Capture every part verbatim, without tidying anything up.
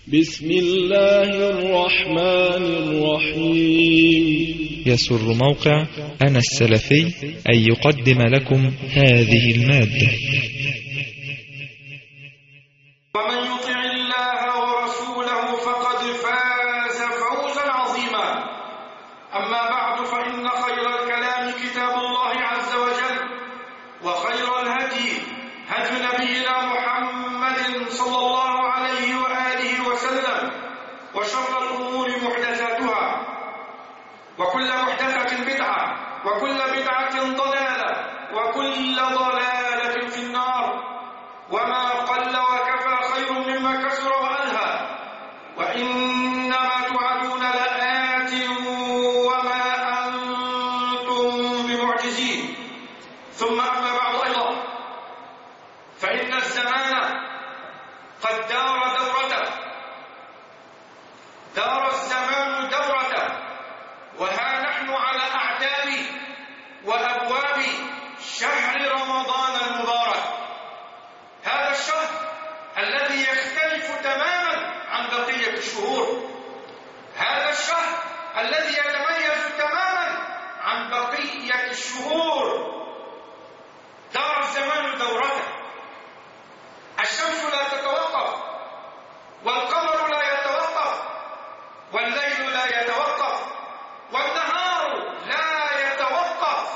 بسم الله الرحمن الرحيم. يسر موقع أنا السلفي أن يقدم لكم هذه المادة. ومن يطع الله ورسوله فقد فاز فوزا عظيما. أما بعد، فإن خير الكلام كتاب الله عز وجل، وخير الهدي هدي نبينا محمد صلى الله عليه وآله وسلم، وشر الأمور محدثاتها، وكل محدثة بدعة، وكل بدعة ضلالة، وكل ضلالة في النار. وما قل وكفى خير مما كثر وألهى، وإنما توعدون لآت وما أنتم بمعجزين. ثم أما بعد أيضا، فإن الزمان قد دار دورته، دار الزمان دورته، وها نحن على أعتاب وأبواب شهر رمضان المبارك. هذا الشهر الذي يختلف تماما عن بقية الشهور، هذا الشهر الذي يتميز تماما عن بقية الشهور. دار الزمان دورته، الشمس لا تتوقف، والقمر لا يتوقف، والليل لا يتوقف، والنهار لا يتوقف.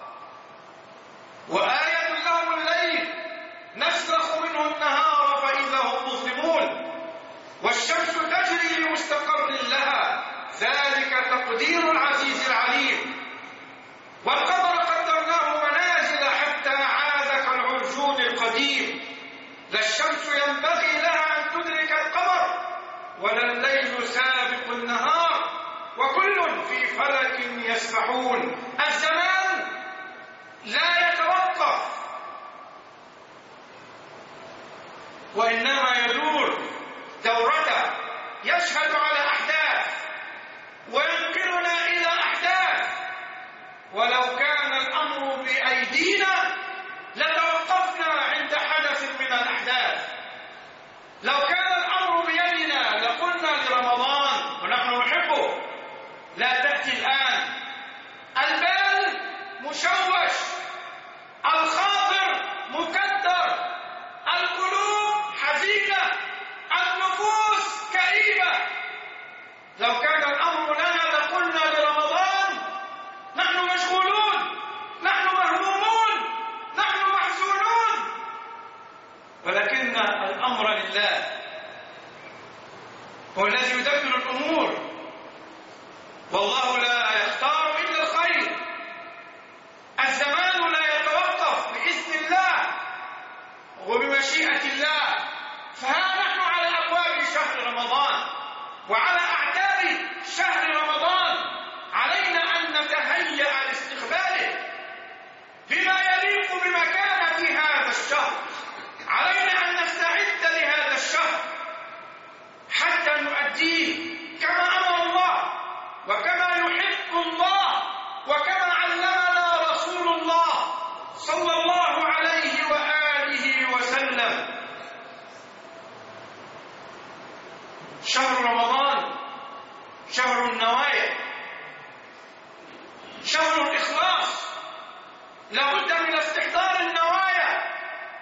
وآية لهم الليل نسلخ منه النهار فإذا هم مظلمون، والشمس تجري لمستقر لها، ذلك تقدير العزيز العليم. والقمر قدرناه منازل حتى عاد كالعرجون القديم. لا الشمس ينبغي لها أن تدرك القمر، ولا الليل سابق النهار، وكل في فلك يسبحون. الزمان لا يتوقف، وإنما يدور دورته، يشهد على أحداث وينقلنا إلى أحداث. ولو كان الأمر بأيدينا لتوقفنا عند حدث من الأحداث. لو كان الأمر بيدنا لقلنا لرمضان ونحن نحبه: لا تأتي الآن. البال مشوش، الخاطر مكدر، القلوب حزينة، النفوس كئيبة. لو كان الأمر لنا لقلنا لرمضان: نحن مشغولون، نحن مهمومون، نحن محزونون. ولكن الأمر لله، هو الذي يدبر الأمور، والله لا يختار إلا الخير. الزمان لا يتوقف بإذن الله وبمشيئة الله. فها نحن على أبواب شهر رمضان وعلى أعتاب شهر رمضان، علينا أن نتهيأ لاستقباله بما يليق بمكانة هذا الشهر. علينا أن نستعد لهذا الشهر حتى نؤديه كما أمر الله، وكما يحب الله، وكما علمنا رسول الله صلى الله عليه وآله وسلم. شهر رمضان شهر النوايا، شهر الإخلاص. لابد من استحضار النوايا،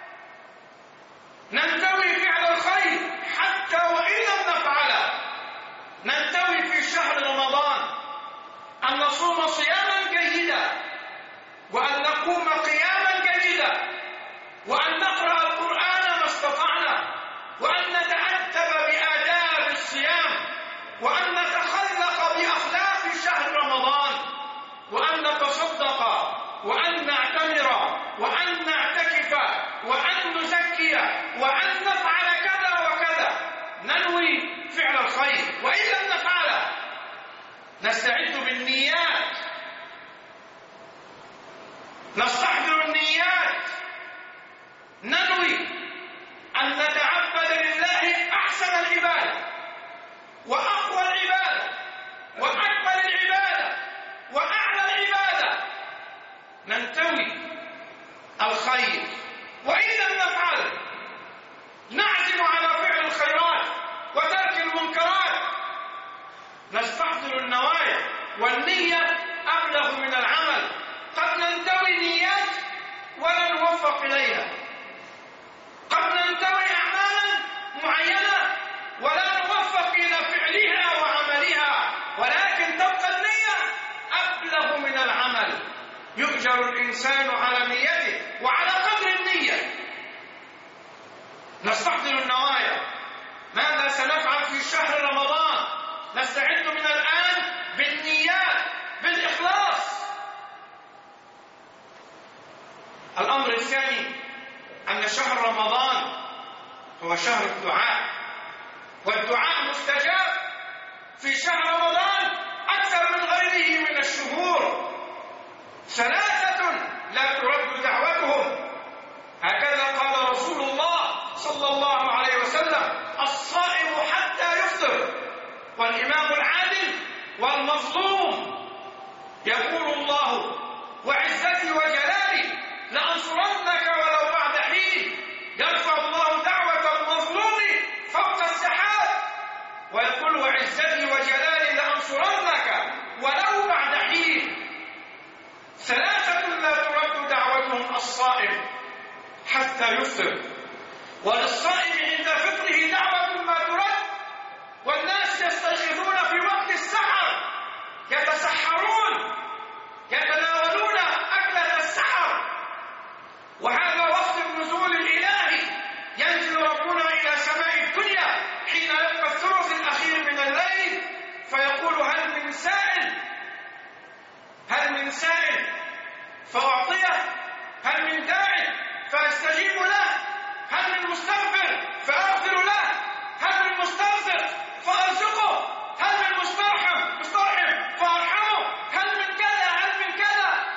ننتوي فعل الخير حتى وإن لم نفعله. ننتوي في شهر رمضان أن نصوم صياما جيدا، وأن نقوم قياما جيدا، وأن نقرأ القرآن ما استطعنا، وأن نتأدب بآداب الصيام، وأن نتخلق بأخلاق شهر رمضان، وأن نتصدق، وأن نعتمر، وأن نعتكف، وأن نزكي، وأن نفعل كذا وكذا. ننوي فعل الخير، وإن لم نفعله نستعد بالنيات، نستحضر النيات، ننوي أن نتعبد لله أحسن العبادة، وأقوى العبادة، وأكمل العبادة، وأعلى العبادة. ننتوي الخير، وإن لم نفعله نعزم على فعل الخيرات وترك والنية أبلغ من العمل. قد ننتوي نيات ولا نوفق إليها، قد ننتوي أعمالا معينة ولا نوفق إلى فعلها وعملها، ولكن تبقى النية أبلغ من العمل. يؤجر الإنسان على نيته وعلى قدر النية. نستحضر النوايا، ماذا سنفعل في شهر رمضان؟ نستعد من الآن بالنيات، بالإخلاص. الأمر الثاني أن شهر رمضان هو شهر الدعاء، والدعاء مستجاب في شهر رمضان أكثر من غيره من الشهور. ثلاثة لا ترد دعوتهم، هكذا قال رسول الله صلى الله عليه وسلم: الصائم حتى يفطر، والإمام العادل، والمظلوم. يقول الله: وعزتي وجلالي لأنصرنك ولو بعد حين. يرفع الله دعوة المظلوم فوق السحاب، ويقول: وعزتي وجلالي لأنصرنك ولو بعد حين. ثلاثة لا ترد دعوتهم: الصائم حتى يفطر، وللصائم عند فطره دعوة ما ترد. والناس يستيقظون في وقت السحر، يتسحرون، يتناولون أكلة السحر، وهذا وقت النزول الإلهي. ينزل ربنا إلى سماء الدنيا حين يبقى الثلث الأخير من الليل، فيقول: هل من سائل؟ هل من سائل فأعطيه؟ هل من داع فأستجيب له؟ هل من مستغفر فأغفر له؟ هل من مسترزق فأرزقه؟ هل من مسترحم مسترحم فأرحمه؟ هل من كذا؟ هل من كذا؟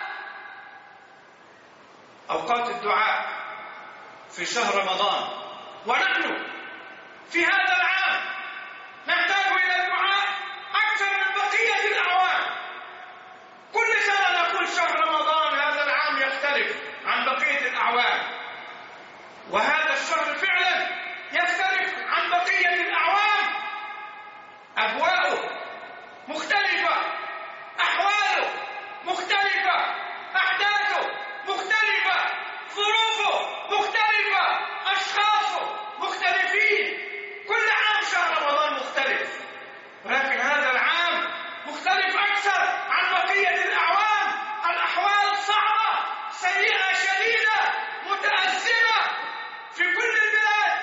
أوقات الدعاء في شهر رمضان، ونحن في هذا العام نحتاج إلى الدعاء أكثر من بقية الأعوام. كل سنة نقول شهر رمضان هذا العام يختلف عن بقية الأعوام، وهذا الشهر فعلا يختلف عن بقية الأعوام. أجواؤه مختلفة، أحواله مختلفة، أحداثه مختلفة، ظروفه مختلفة، أشخاصه مختلفين. كل عام شهر رمضان مختلف، ولكن هذا العام مختلف أكثر عن بقية الأعوام. الأحوال صعبة، سيئة، شديدة، متأزمة في كل البلاد.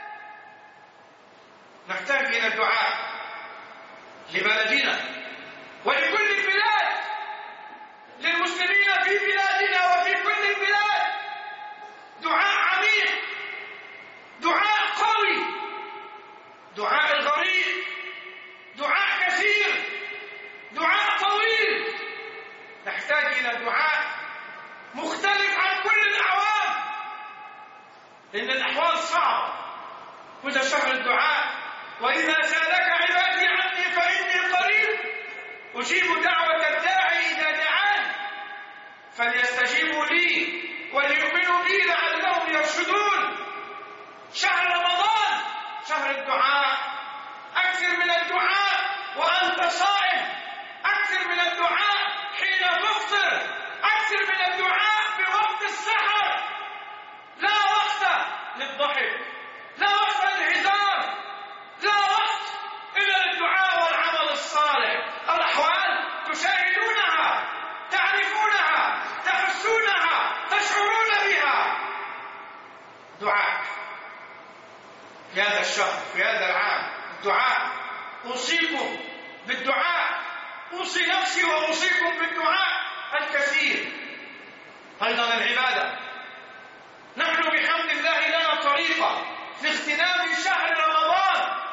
نحتاج إلى الدعاء لبلدنا ولكل البلاد، للمسلمين في بلادنا وفي كل البلاد. دعاء عميق، دعاء قوي، دعاء الغريب، دعاء كثير، دعاء طويل. نحتاج إلى دعاء مختلف عن كل الأعوام، لأن الأحوال صعبة. وده شهر الدعاء: وإذا سألك عبادي عني فإني قريب أجيب دعوة الداعي إذا دعان فليستجيبوا لي وليؤمنوا بي لعلهم يرشدون. شهر رمضان شهر الدعاء. أكثر من الدعاء وأنت صائم، أكثر من الدعاء حين تفطر، أكثر من الدعاء في وقت السحر. لا وقت للضحك، لا وقت للهزار، لا وقت إلا للدعاء والعمل الصالح. الأحوال تشاهدونها، تعرفونها، تحسونها، تشعرون بها. دعاء في هذا الشهر، في هذا العام، الدعاء. أوصيكم بالدعاء، أوصي نفسي وأوصيكم بالدعاء الكثير. أيضا العبادة، نحن بحمد الله لنا طريقة في اغتنام شهر رمضان.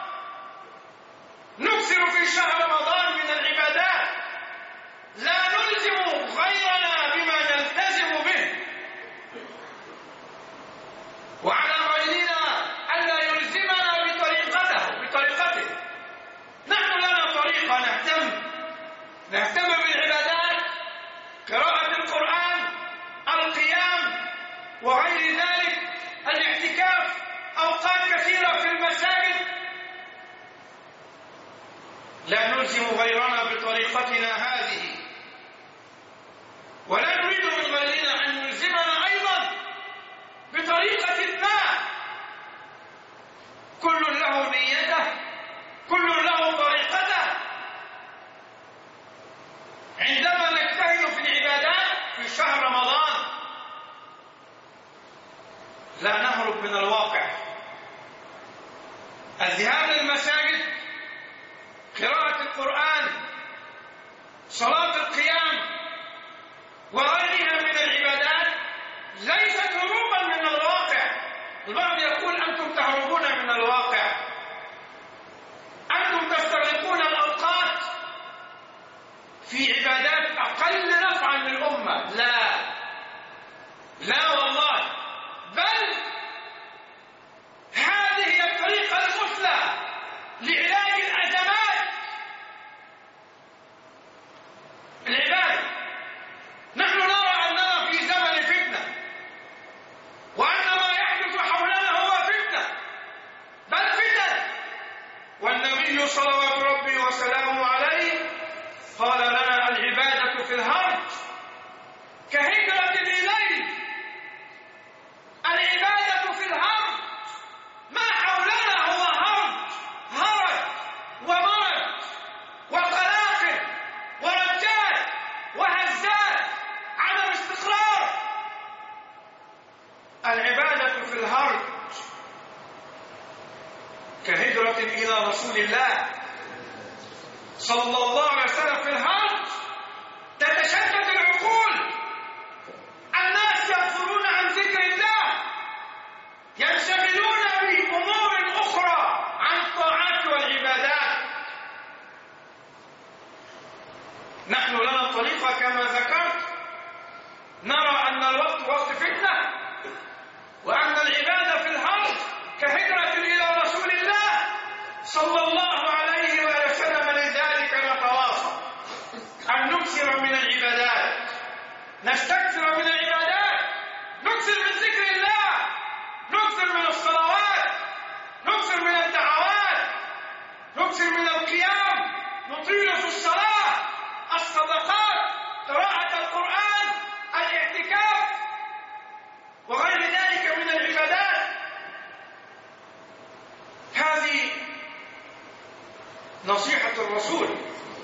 نكثر في شهر رمضان من العبادات، لا نلزم غيرنا بما نلتزم به، وعلى غيرنا ألا يلزمنا بطريقته بطريقته. نحن لنا طريقة نهتم نهتم بالعبادات، قراءة القرآن، القيام، وغير ذلك، الاعتكاف، أوقات كثيرة في المساجد. لا نلزم غيرنا بطريقتنا هذه، ولا نريد من غيرنا أن يلزمنا أيضا بطريقة ما. كل له نيته، كل له طريقته. عندما نجتهد في العبادات في شهر رمضان لا نهرب من الواقع. الذهاب للمساجد، قراءة القرآن، صلاة القيام وغيرها من العبادات ليست هروبا من الواقع. البعض يقول أنتم تهربون من الواقع، أنتم تستغرقون الأوقات في عبادات أقل نفعا للأمة. لا لا والله، بل هذه هي الطريقة المثلى لعلاج الأزمات. العبادة، نحن نرى أننا في زمن فتنة، وأن ما يحدث حولنا هو فتنة، بل فتن. والنبي صلوات ربي وسلامه عليه قال لنا العبادة في الهرج كهجرة إليه. العبادة في الهرج، ما حولنا هو هرج هرج ومرج وقلاقل ورجات وهزات، عدم استقرار. العبادة في الهرج كهجرة إلى رسول الله صلى الله عليه وسلم. في الهرج تتشتت العقول، الناس يغفلون عن ذكر الله، ينشغلون بأمور أخرى عن الطاعات والعبادات. نحن لنا طريقة كما ذكرت، نرى أن الوقت وقت فتنة، وأن العبادة في الهرج كهجرة إلى رسول الله صلى الله عليه وسلم. لذلك نتواصل أن نكثر من العبادات، نستكثر من العبادات، نكثر من ذكر الله، نكثر من الصلوات، نكثر من الدعوات، نكثر من القيام، نطيل في الصلاة، الصدقات، قراءة القرآن، الاعتكاف وغير ذلك من العبادات. هذه نصيحة الرسول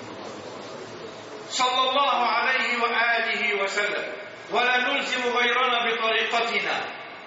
صلى الله عليه وآله وسلم. ولا نلزم غيرنا بطريقتنا،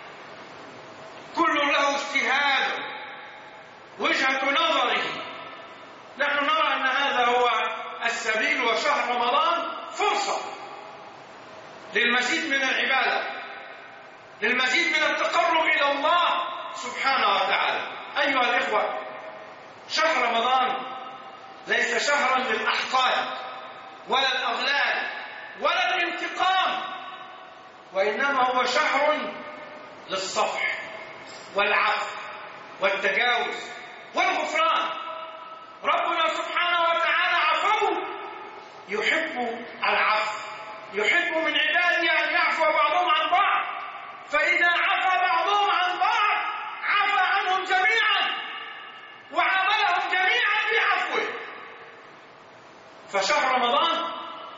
كل له اجتهاد، وجهة نظره. نحن نرى أن هذا هو السبيل، وشهر رمضان فرصة للمزيد من العبادة، للمزيد من التقرب إلى الله سبحانه وتعالى. أيها الإخوة، شهر رمضان ليس شهرا للأحقاد ولا الأغلال ولا الانتقام، وإنما هو شهر للصفح والعفو والتجاوز والغفران. ربنا سبحانه وتعالى عفو يحب العفو، يحب من عباده أن يعفو بعضهم عن بعض، فإذا عفى بعضهم عن بعض عفى عنهم جميعا وعاملهم جميعا بعفوه. فشهر رمضان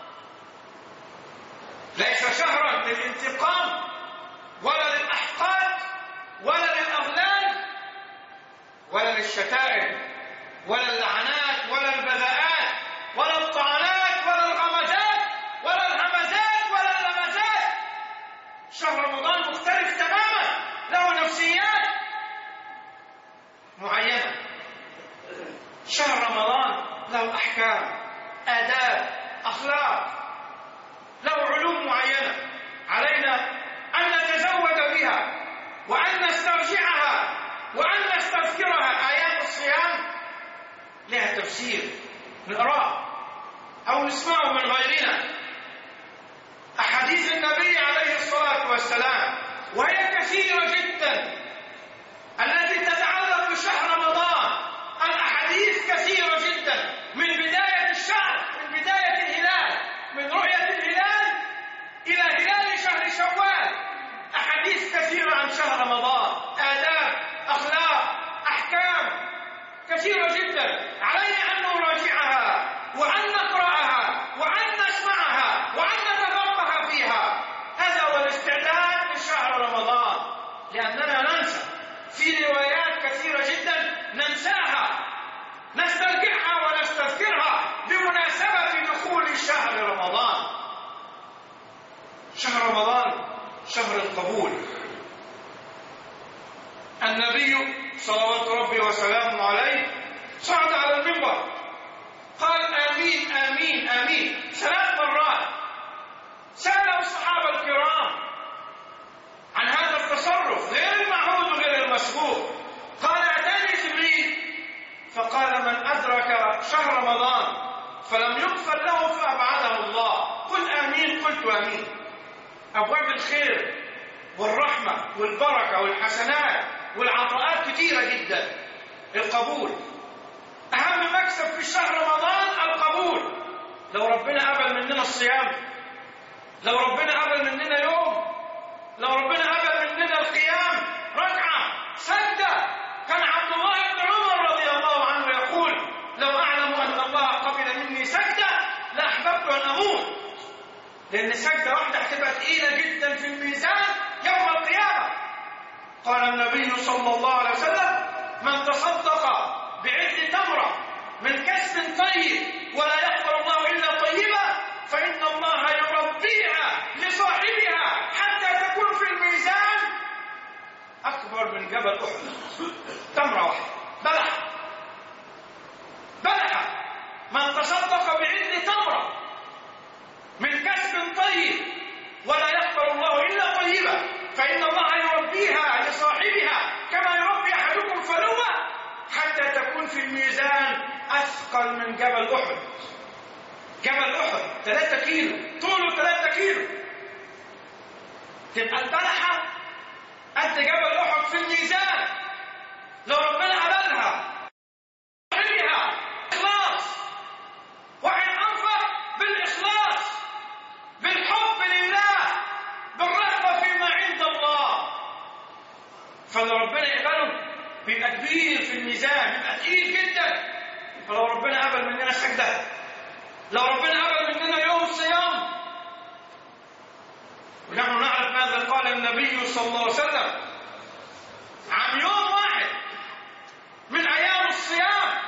ليس شهرا للانتقام ولا للأحقاد ولا للأغلال ولا للشتائم ولا اللعنات ولا البذاءات ولا الطعنات ولا الغمزات ولا الهمزات ولا اللمزات. شهر رمضان مختلف تماما، له نفسيات معينة. شهر رمضان له أحكام، آداب، أخلاق، له علوم معينة علينا أن نتزود بها وأن نسترجعها وأن نستذكرها. آيات الصيام لها تفسير نقرأه أو نسمعه من غيرنا. أحاديث النبي عليه الصلاة والسلام وهي كثيرة جدا التي تتعلق بشهر رمضان. الأحاديث كثيرة جدا من بداية الشهر، من بداية الهلال، من رؤية الهلال إلى هلال شهر شوال. أحاديث كثيرة عن شهر رمضان، آداب، أخلاق، أحكام كثيرة جدا علينا أن نراجعها وأن نقرأها وأن نسمعها وأن نتفقه فيها. هذا هو الاستعداد لشهر رمضان، لأننا ننسى في روايات كثيرة جدا ننساها، نسترجعها ونستذكرها بمناسبة دخول شهر رمضان. شهر رمضان شهر القبول. النبي صلوات ربي وسلامه عليه صعد على المنبر قال آمين آمين آمين ثلاث مرات. سأله الصحابة الكرام عن هذا التصرف غير المعهود وغير المسبوق. قال أتاني جبريل فقال من أدرك شهر رمضان فلم يغفر له فأبعده الله. قل آمين. قلت آمين. أبواب الخير والرحمة والبركة والحسنات والعطاءات كثيرة جدا. القبول أهم مكسب في شهر رمضان القبول. لو ربنا قبل مننا الصيام، لو ربنا قبل مننا يوم، لو ربنا قبل مننا القيام ركعة سجدة، كان عبد الله بن عمر رضي الله عنه يقول لو أعلم أن الله قبل مني سجدة لأحببت أن أموت، لأن سجدة واحدة هتبقى ثقيلة جدا في الميزان يوم القيامة. قال النبي صلى الله عليه وسلم من تصدق بعد تمرة من كسب طيب ولا يقبل الله إلا طيبة فإن الله يربيها لصاحبها حتى تكون في الميزان أكبر من جبل أحد. تمرة واحدة بلحة بلحة. من تصدق بعد تمرة من كسب طيب ولا يقبل الله إلا طيبة فإن الله يربيها لصاحبها كما يربي أحدكم فلوة حتى تكون في الميزان أثقل من جبل أحد. جبل أحد ثلاثة كيلو، طوله ثلاثة كيلو، تبقى البلحة قد جبل أحد في الميزان. لو ربنا قبلها صاحبها إخلاص، واحد أنفق بالإخلاص بالحب لله بالرغبة فيما عند الله، فلو ربنا يقبله بيبقى كبير في الميزان، بيبقى ثقيل جدا. فلو ربنا قبل مننا سجدة، لو ربنا قبل مننا يوم صيام، ونحن نعرف ماذا قال النبي صلى الله عليه وسلم عن يوم واحد من أيام الصيام: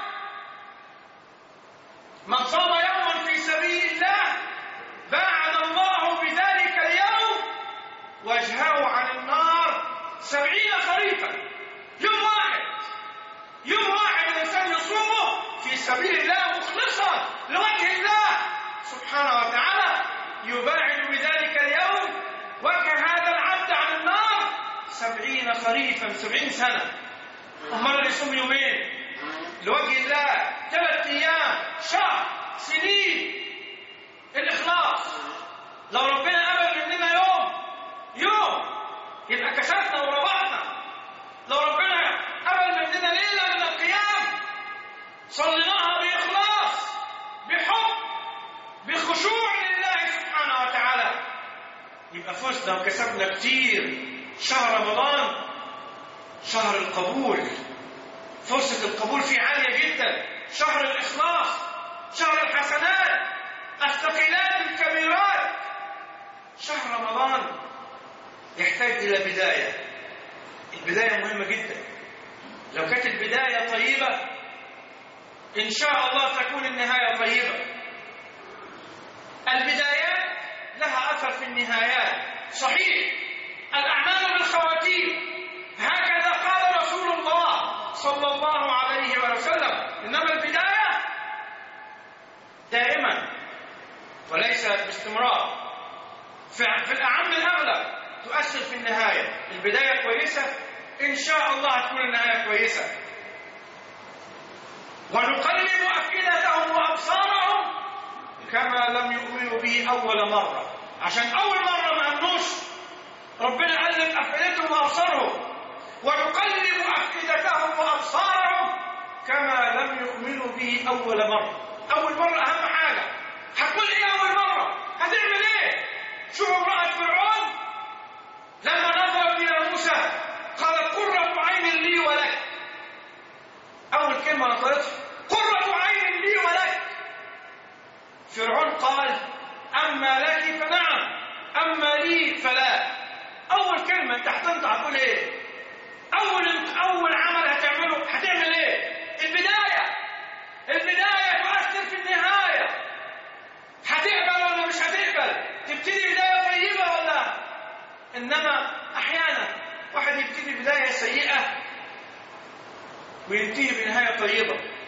من صام يوما في سبيل الله باعد الله بذلك اليوم وجهه عن النار سبعين خريفا. يوم واحد، يوم واحد الإنسان يصومه في سبيل الله مخلصا لوجه الله سبحانه وتعالى يباعد بذلك اليوم وجه هذا العبد عن النار سبعين خريفا، سبعين سنة. أمال اللي يصوم يومين لوجه الله، ثلاث أيام، شهر، سنين، الإخلاص. لو ربنا قبل مننا يوم يوم يبقى كسبنا وربحنا. لو ربنا قبل مننا ليلة من القيام صليناها بإخلاص بحب بخشوع لله سبحانه وتعالى يبقى فزنا وكسبنا كتير. شهر رمضان شهر القبول، فرصة القبول فيه عالية جدا. شهر الإخلاص، شهر الحسنات، الثقيلات الكبيرات. شهر رمضان يحتاج إلى بداية. البداية مهمة جدا. لو كانت البداية طيبة إن شاء الله تكون النهاية طيبة. البدايات لها أثر في النهايات. صحيح الأعمال بالخواتيم، هكذا قال رسول الله صلى الله عليه وسلم، إنما البداية دائما وليس باستمرار. في الأعم الأغلب تؤثر في النهاية. البداية كويسة إن شاء الله تكون النهاية كويسة. ونقلب أفئدتهم وأبصارهم كما لم يؤمنوا به أول مرة، عشان أول مرة ما أمنوش ربنا قلب أفئدتهم وأبصارهم. ونقلب أفئدتهم وأبصارهم كما لم يؤمنوا به أول مرة. أول مرة أهم حاجة. هتقول إيه أول مرة؟ هتعمل إيه؟ شوف امرأة فرعون لما نظرت إلى موسى قالت قرة عين لي ولك. أول كلمة نظرتها قرة عين لي ولك.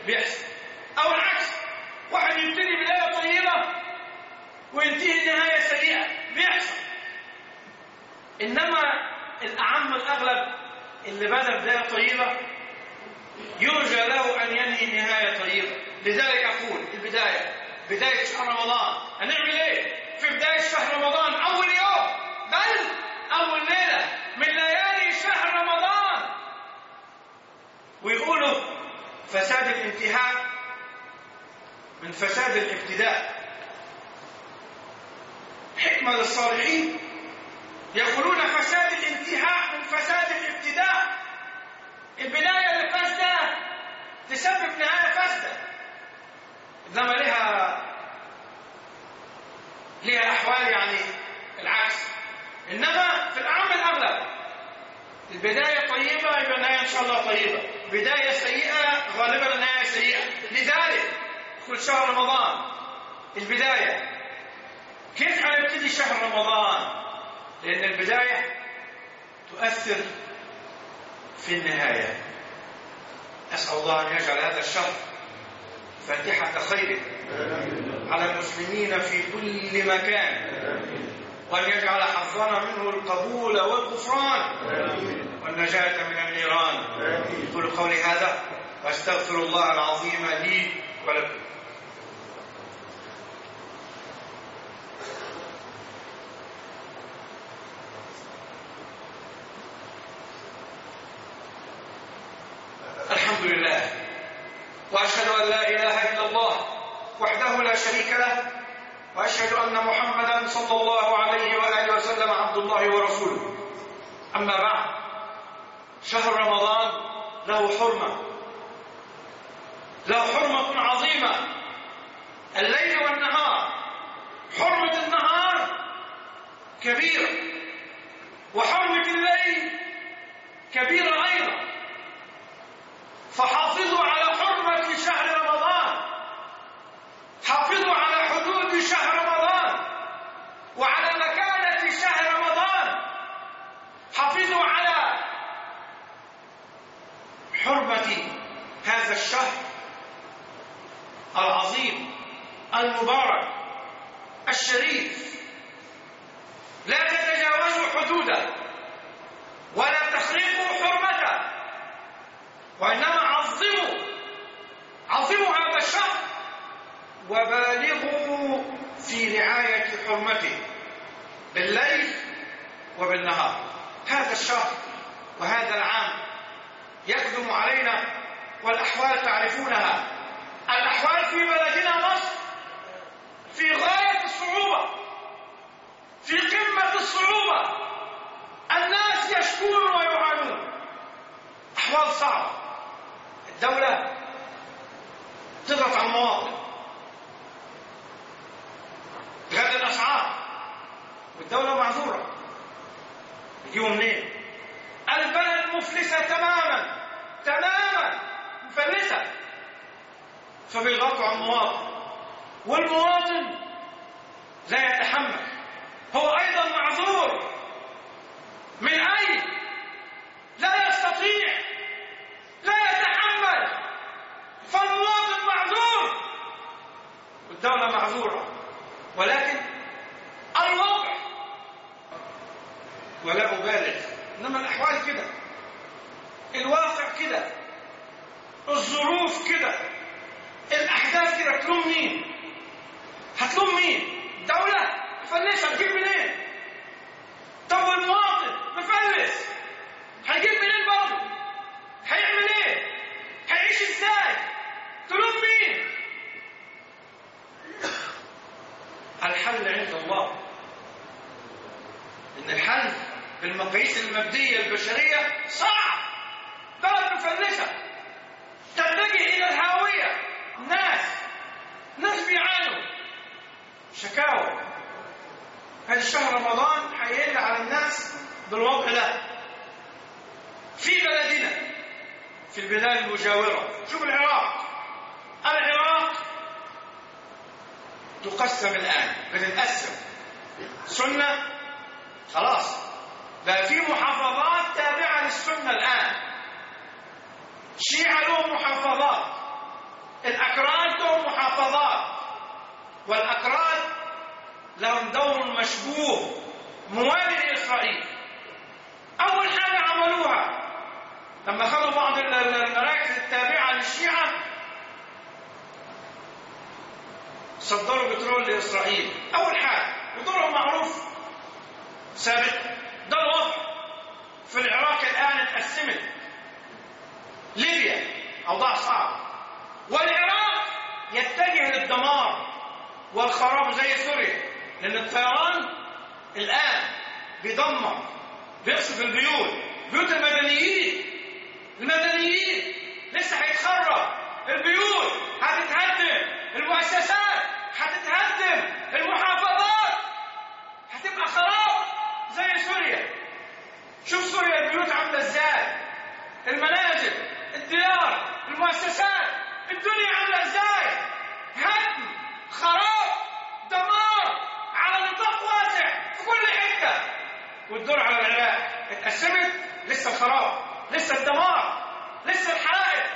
بيحصل. أو العكس، واحد يبتدي بداية طيبة وينتهي نهاية سيئة بيحصل. إنما الأعم الأغلب اللي بدأ بداية طيبة يرجى له أن ينهي نهاية طيبة. لذلك أقول البداية، بداية شهر رمضان هنعمل إيه؟ في بداية شهر رمضان أول يوم بل أول ليلة من ليالي شهر رمضان، ويقولوا فساد الانتهاء من فساد الابتداء. حكمة للصالحين يقولون فساد الانتهاء من فساد الابتداء. البداية اللي فاسدة تسبب نهاية فاسدة، إنما لها لها أحوال يعني العكس. إنما في الأعم الأغلب البداية طيبة يبقى النهاية إن شاء الله طيبة، بداية سيئة غالبا النهاية سيئة. لذلك كل شهر رمضان البداية كيف هنبتدي شهر رمضان؟ لأن البداية تؤثر في النهاية. أسأل الله أن يجعل هذا الشهر فاتحة خير على المسلمين في كل مكان، وأن يجعل حظنا منه القبول والغفران والنجاة من النيران. أقول قولي هذا وأستغفر الله العظيم لي ولكم. الحمد لله وأشهد أن لا إله إلا الله وحده لا شريك له، وأشهد أن محمدا صلى الله عليه وآله وسلم عبد الله ورسوله. أما بعد، شهر رمضان له حرمة، له حرمة عظيمة، الليل والنهار. حرمة النهار كبيرة وحرمة الليل كبيرة أيضا. فحافظوا على حرمة شهر رمضان، حافظوا على حدود شهر رمضان وعلى مكانة شهر رمضان، حافظوا على حرمة هذا الشهر العظيم المبارك الشريف. لا تتجاوزوا حدوده ولا تخرقوا حرمته، وإنما عظموا عظموا هذا الشهر وبالغوا في رعاية حرمته بالليل وبالنهار. هذا الشهر وهذا العام يقدم علينا والأحوال تعرفونها. الأحوال في بلدنا مصر في غاية الصعوبة، في قمة الصعوبة. الناس يشكون ويعانون، أحوال صعبة. الدولة تضغط على المواطن، تغلي الأسعار، والدولة معذورة. يجيبوا منين؟ البلد مفلسة تماما تماما، مفلسة. فبيضغطوا على المواطن، والمواطن لا يتحمل، هو أيضا معذور. من أين؟ لا يستطيع، لا يتحمل، فالمواطن معذور والدولة معذورة. ولكن الوضع ولا أبالغ، إنما الأحوال كده، الواقع كده، الظروف كده، الأحداث كده. تلوم مين؟ هتلوم مين؟ الدولة مفلسة، هتجيب منين؟ طب المواطن مفلس هيجيب منين برضه؟ هيعمل ايه؟ هيعيش ازاي؟ تلوم مين؟ الحل عند الله. ان الحل بالمقاييس الماديه البشريه صعب. بلد مفلسه تتجه الى الهاويه، ناس ناس بيعانوا، شكاوى. هذا الشهر رمضان هيقل على الناس بالوضع ده. في بلدنا في البلاد المجاورة، شوف العراق. العراق تقسم الآن، بتتقسم سنة، خلاص بقى في محافظات تابعة للسنة الآن. شيعة لهم محافظات والأكراد لهم دور مشبوه موالي لإسرائيل. أول حاجة عملوها لما خدوا بعض المراكز التابعة للشيعة صدروا بترول لإسرائيل. أول حاجة، ودورهم معروف سابق. ده الوضع في العراق الآن اتقسمت. ليبيا أوضاع صعبة، والعراق يتجه للدمار والخراب زي سوريا، لأن الطيران الآن بيدمر، بيقصف البيوت، بيوت المدنيين. المدنيين لسه هيتخرب، البيوت هتتهدم، المؤسسات هتتهدم، المحافظات هتبقى خراب زي سوريا. شوف سوريا البيوت عامله ازاي، المنازل، الديار، المؤسسات، الدنيا عامله ازاي، هدم، خراب، دمار على نطاق واسع في كل حته. والدور على العراق اتقسمت، لسه الخراب، لسه الدمار، لسه الحرائق.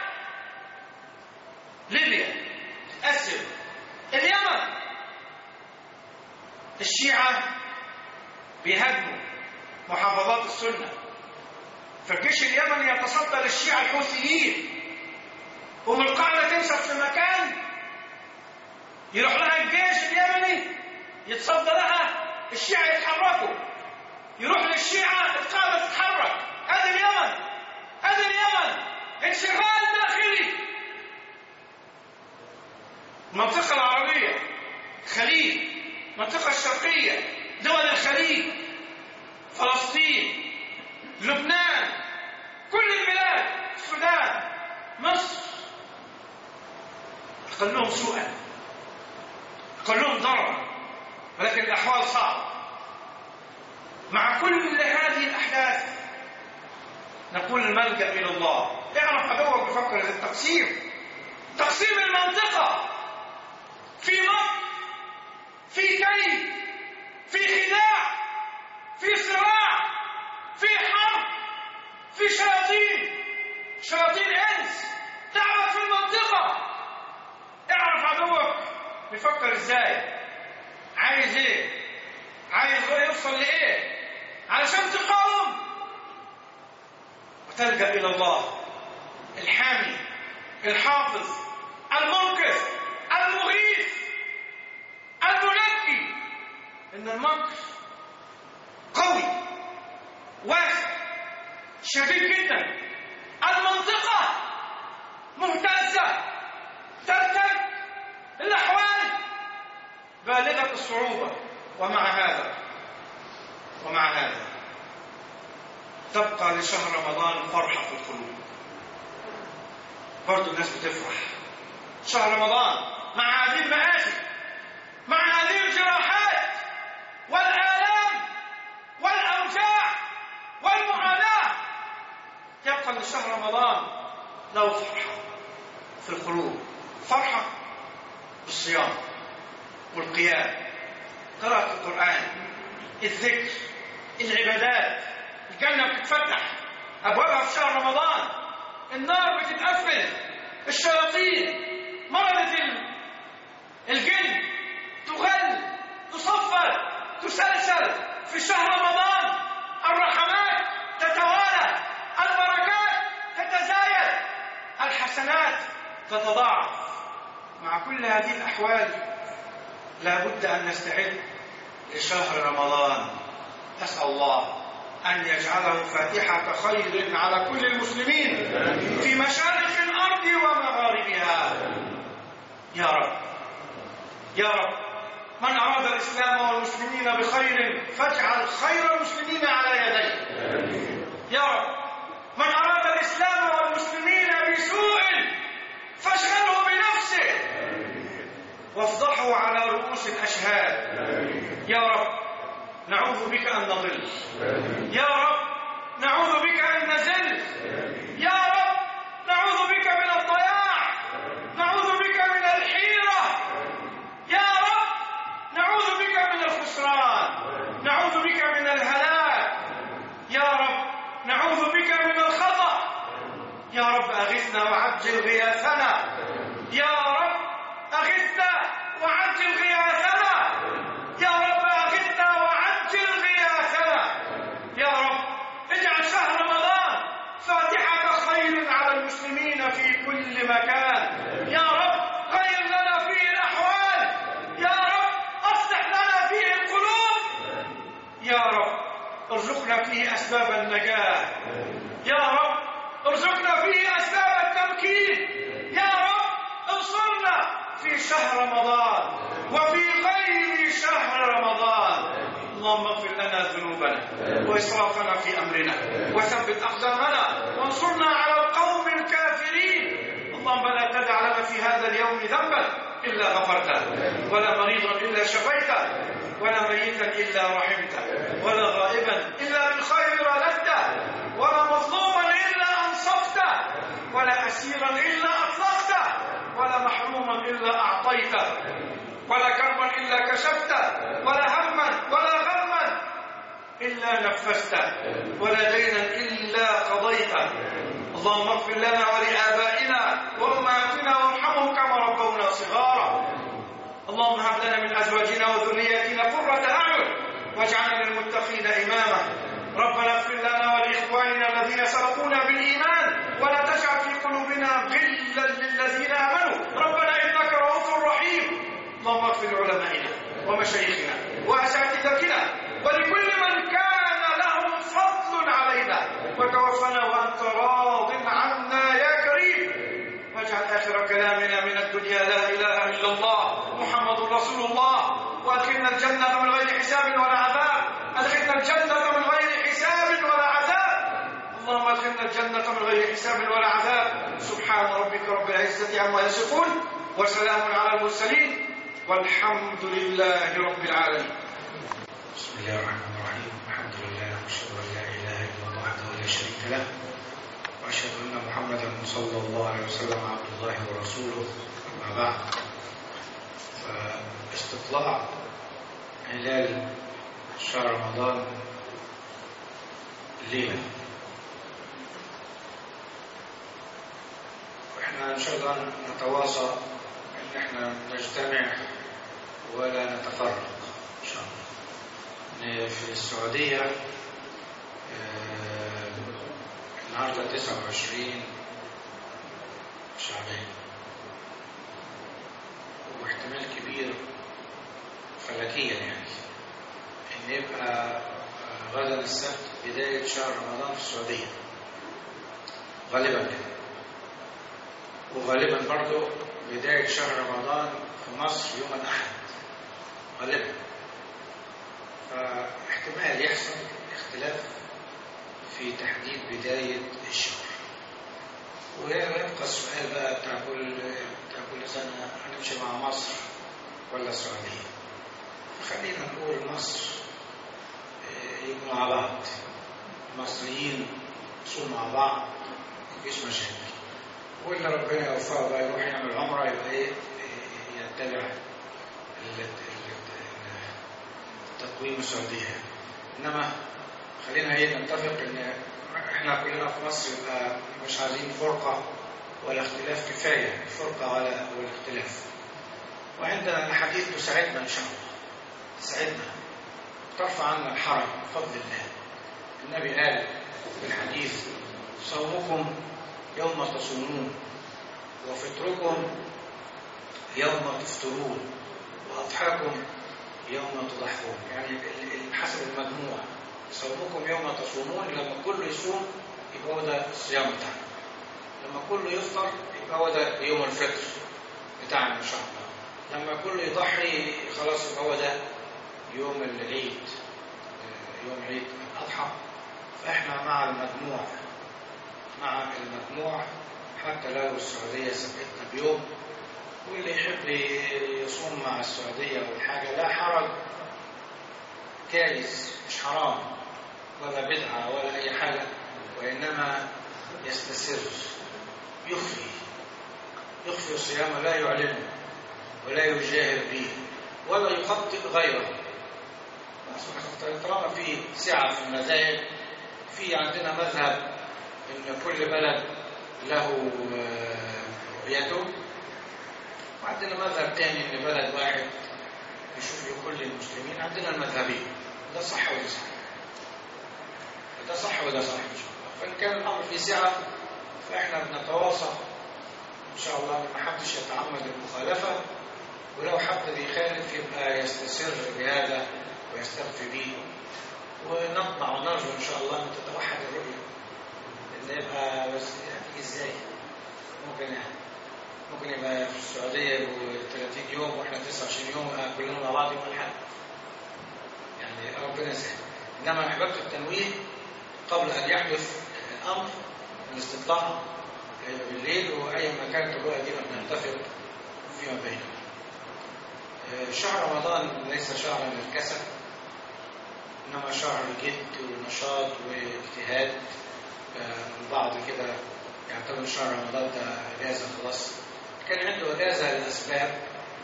ليبيا تتقسم، اليمن الشيعة بيهاجموا محافظات السنة، فالجيش اليمني يتصدى للشيعة الحوثيين، ومن القاعدة تمسك في مكان يروح لها الجيش اليمني يتصدى لها، الشيعة يتحركوا، يروح للشيعة القاعدة تتحرك. هذه اليمن، هذه اليمن انشغال داخلي. المنطقة العربية، الخليج، المنطقة الشرقية، دول الخليج، فلسطين، لبنان، كل البلاد، السودان، مصر، أقلهم سوءا، أقلهم ضررا، ولكن الأحوال صعبة. مع كل هذه الأحداث نقول الملجأ إلى الله. اعرف عدوك بفكر التقسيم، تقسيم المنطقة في مكر، في كيد، في خداع، في صراع، في حرب، في شياطين، شياطين انس تعبت في المنطقة. اعرف عدوك بيفكر ازاي، عايز ايه، عايز يوصل لايه، علشان تقاوم وتلجأ الى الله الحامي الحافظ المنقذ المغيث المنجي. ان المكر قوي واسع شديد جدا، المنطقة مهتزة ترتج، الأحوال بالغة الصعوبة. ومع هذا ومع هذا تبقى لشهر رمضان فرحة في القلوب. برضو الناس بتفرح شهر رمضان مع هذه المآسي، مع هذه الجراحات والآلام والأوجاع والمعاناة. يبقى لشهر رمضان له فرحة في القلوب، فرحة بالصيام والقيام، قراءة القرآن، الذكر، العبادات. الجنة بتتفتح أبوابها في شهر رمضان، النار بتتقفل، الشياطين مرضة الجن تغل، تصفر، تسلسل في شهر رمضان. الرحمات تتوالى، البركات تتزايد، الحسنات تتضاعف. مع كل هذه الأحوال لا بد أن نستعد لشهر رمضان. أسأل الله أن يجعله فاتحة خير على كل المسلمين في مشارق الأرض ومغاربها يا رب. يا رب، من أراد الإسلام والمسلمين بخير فاجعل خير المسلمين على يديه. يا رب، من أراد الإسلام والمسلمين بسوء فاشغله بنفسه وافضحه على رؤوس الأشهاد. يا رب، نعوذ بك أن نضل، يا رب نعوذ بك أن نزل، يا رب نعوذ بك من الضياع، نعوذ بك من الحيرة، يا رب نعوذ بك من الخسران، نعوذ بك من الهلاك، يا رب نعوذ بك من الخطأ. يا رب أغثنا وعجل غياثنا، يا رب أغثنا وعجل غياثنا. أسباب النجاة يا رب، ارزقنا فيه أسباب التمكين يا رب، انصرنا في شهر رمضان وفي غير شهر رمضان. اللهم اغفر لنا ذنوبنا وإسرافنا في أمرنا وثبت أقدامنا وانصرنا على القوم الكافرين. اللهم لا تدع لنا في هذا اليوم ذنبا إلا غفرته، ولا مريضا إلا شفيته، ولا ميتا إلا رحمته، ولا غائبا إلا بالخير رددته، ولا مظلوما إلا أنصفته، ولا أسيرا إلا أطلقته، ولا محروما إلا أعطيته، ولا كربا إلا كشفته، ولا هما ولا غما إلا نفسته، ولا دينا إلا قضيته. اللهم اغفر لنا ولآبائنا وأمهاتنا وارحمهم كما ربونا صغارا. اللهم هب لنا من أزواجنا وذرياتنا قرة أعين واجعلنا للمتقين إماما. ربنا اغفر لنا ولإخواننا الذين سبقونا بالإيمان ولا تجعل في قلوبنا غلا للذين آمنوا ربنا إنك رؤوف رحيم. اللهم اغفر لعلمائنا ومشايخنا وأساتذتنا ولكل من كان لهم فضل علينا، وتوفنا وأنت راض عنا يا كريم. واجعل آخر كلامنا من الدنيا لا إله إلا الله محمد رسول الله، وأدخلنا الجنة من غير حساب ولا عذاب. أدخلنا الجنة من غير حساب ولا عذاب. اللهم أدخلنا الجنة من غير حساب ولا عذاب. سبحان ربك رب العزة عما يصفون وسلام على المرسلين والحمد لله رب العالمين. بسم الله الرحمن الرحيم. الحمد لله واشهد ان لا اله الا الله وحده لا شريك له، واشهد ان محمدا صلى الله عليه وسلم عبد الله ورسوله. اما بعد، فاستطلاع هلال شهر رمضان الليله، واحنا ان شاء الله نتواصى ان احنا نجتمع ولا نتفرق ان شاء الله. في السعودية آه النهارده تسعة وعشرين شعبان، واحتمال كبير فلكيا يعني ان يبقى غدا السبت بداية شهر رمضان في السعودية غالبا كده، وغالبا برضو بداية شهر رمضان في مصر يوم الأحد غالبا. فاحتمال يحصل اختلاف في تحديد بداية الشهر، ويبقى السؤال بقى بتاع كل بتاع كل سنة هنمشي مع مصر ولا السعودية؟ خلينا نقول مصر يبقوا مع بعض، المصريين يصوموا مع بعض مفيش مشاكل، واللي ربنا يوفقه بقى يروح يعمل عمرة يبقى ايه يتبع تقويم السعودية. إنما خلينا ايه نتفق ان احنا كلنا في مصر يبقى مش عايزين فرقة ولا اختلاف، كفاية فرقة ولا والاختلاف. وعندنا الحديث تساعدنا ان شاء الله، تساعدنا ترفع عنا الحرج بفضل الله. النبي قال في الحديث: صومكم يوم تصومون، وفطركم يوم تفطرون، وأضحاكم يوم تضحون. يعني حسب المجموع، صومكم يوم تصومون لما كله يصوم يبقى هو ده الصيام بتاعنا، لما كله يفطر يبقى هو ده يوم الفطر بتاعنا ان شاء الله، لما كله يضحي خلاص يبقى هو ده يوم العيد، يوم عيد الأضحى. فاحنا مع المجموع، مع المجموع حتى لو السعودية سبقتنا بيوم، واللي يحب يصوم مع السعودية والحاجة لا حرج، جائز مش حرام ولا بدعة ولا أي حاجة، وإنما يستسر، يخفي يخفي الصيام، لا يعلنه ولا يجاهر به ولا يخطئ غيره. طالما في سعة في المذاهب، في عندنا مذهب إن كل بلد له رؤيته، وعندنا مذهب تاني إن بلد واحد يشوف لكل المسلمين. عندنا المذهبين، ده صح وده صح، ده صح وده صح إن شاء الله. فإن كان الأمر في سعة فإحنا بنتواصى إن شاء الله، ما حدش يتعمد المخالفة، ولو حد بيخالف يبقى يستسر بهذا ويستخفي به ونطمع ونرجو إن شاء الله أن تتوحد الرؤية، إن يبقى بس هتيجي إزاي؟ ممكن يعني ممكن يبقى في السعودية يبقوا ثلاثين يوم وإحنا تسعة وعشرين يوم كلنا مع بعض يوم الأحد، يعني ربنا يسهل. إنما أحببت التنويه قبل أن يحدث الأمر الاستطلاع بالليل، وأي ما كانت الرؤية دي نتفق فيما بيننا. شهر رمضان ليس شهرا للكسل، إنما شهر جد ونشاط واجتهاد. البعض كده يعتبر شهر رمضان ده اجازه خلاص، كان عنده اجازه للاسباب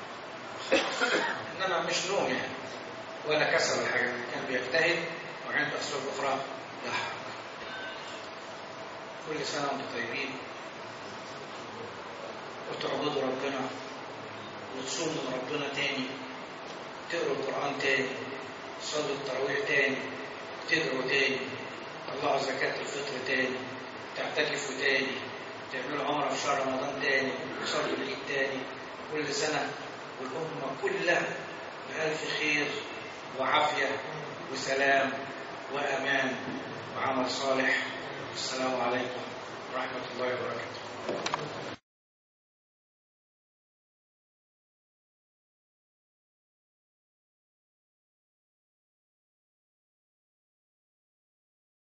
انما مش نوم يعني ولا كسل ولا حاجه، كان بيجتهد وعنده اسباب اخرى لا حرج. كل سنه وانتم طيبين، وتعبدوا ربنا وتصوموا ربنا تاني، تقروا القران تاني، تصلوا التراويح تاني، تدعوا تاني، طلعوا زكاة الفطر تاني، تعتكفوا تاني، تعملوا عمرة في شهر رمضان تاني، تصلوا العيد تاني. كل سنة والأمة كلها بألف خير وعافية وسلام وأمان وعمل صالح. السلام عليكم ورحمة الله وبركاته.